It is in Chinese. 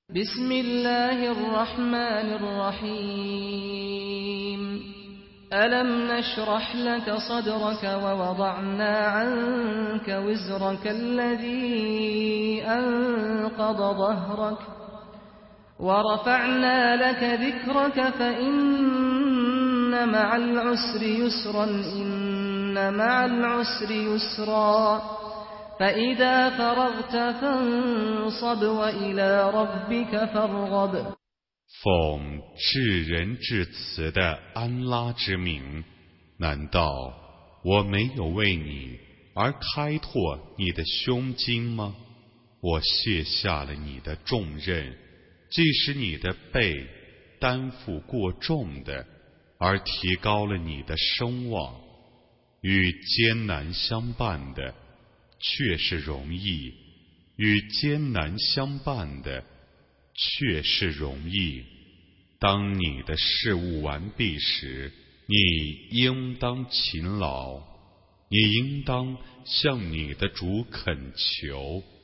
بسم الله الرحمن الرحيم ألم نشرح لك صدرك ووضعنا عنك وزرك الذي أنقض ظهرك ورفعنا لك ذكرك فإن مع العسر يسرا إن مع العسر يسرا فإذا فرغت فانصب وإلى ربك فارغب 奉至仁至慈的安拉之名，难道我没有为你而开拓你的胸襟吗？我卸下了你的重任，即使你的背担负过重的，而提高了你的声望。与艰难相伴的却是容易，与艰难相伴的却是容易。当你的事务完毕时，你应当勤劳，你应当向你的主恳求。